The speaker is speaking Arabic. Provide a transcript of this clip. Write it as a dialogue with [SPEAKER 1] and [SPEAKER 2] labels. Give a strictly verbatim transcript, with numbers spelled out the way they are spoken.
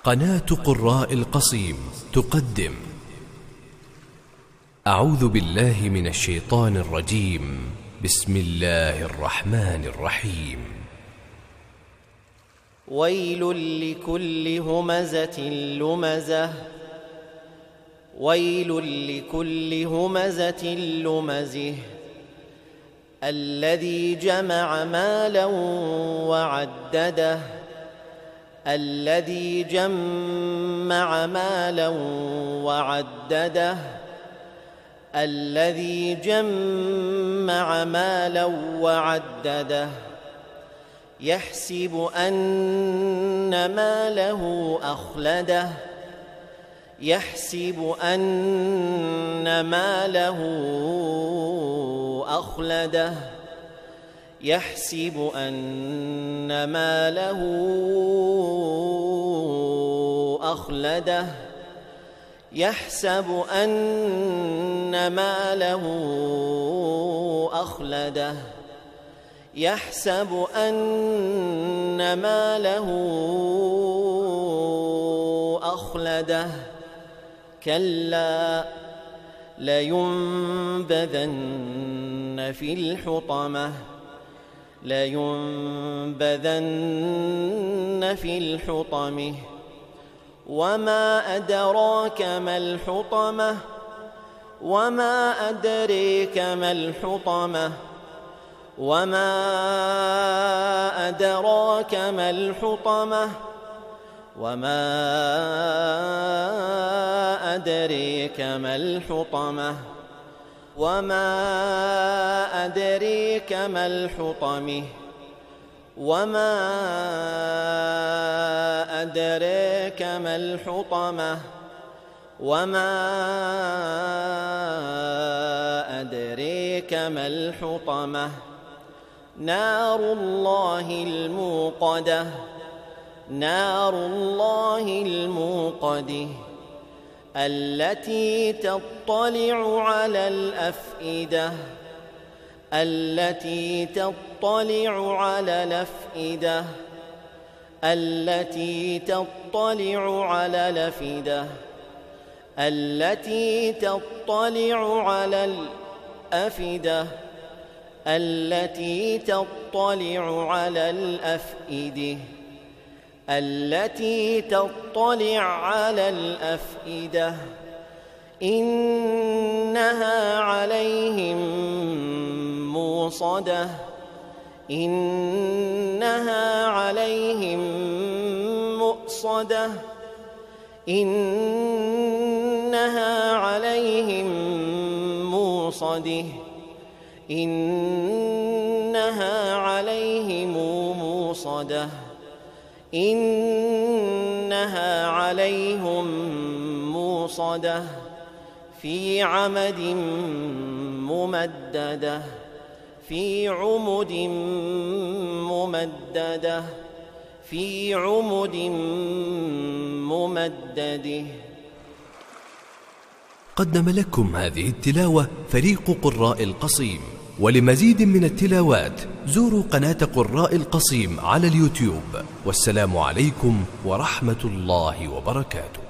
[SPEAKER 1] قناة قراء القصيم تقدم أعوذ بالله من الشيطان الرجيم. بسم الله الرحمن الرحيم.
[SPEAKER 2] ويل لكل همزة لمزة ويل لكل همزة لمزه الذي جمع مالا وعدده الذي جمع مالا وعدده الذي جمع مالا وعدده يحسب أن ماله أخلده يحسب أن ماله أخلده يحسب أن ماله أخلده يحسب أن ماله أخلده يحسب أن ماله أخلده كلا لينبذن في الحطمة لينبذن في الحطمة وما أدراك ما الحطمة وما أدريك ما الحطمة وما أدراك ما الحطمة وما أدريك ما الحطمة وما أدريك ما الحطمة وما أدريك ما الحطمة وما أدريك ما الحطمة نار الله الموقدة نار الله الموقدة التي تطلع على الأفئدة التي تطلع على الأفئدة التي تطلع على الأفئدة التي تطلع على الأفئدة التي تطلع على الأفئدة التي تطلع على الأفئدة إنها عليهم موصدة إنها عليهم مؤصدة إنها عليهم موصدة إنها عليهم موصدة إنها عليهم موصدة في عمد ممددة في عمد ممددة في عمد ممددة.
[SPEAKER 1] قدم لكم هذه التلاوة فريق قراء القصيم. ولمزيد من التلاوات زوروا قناة قراء القصيم على اليوتيوب. والسلام عليكم ورحمة الله وبركاته.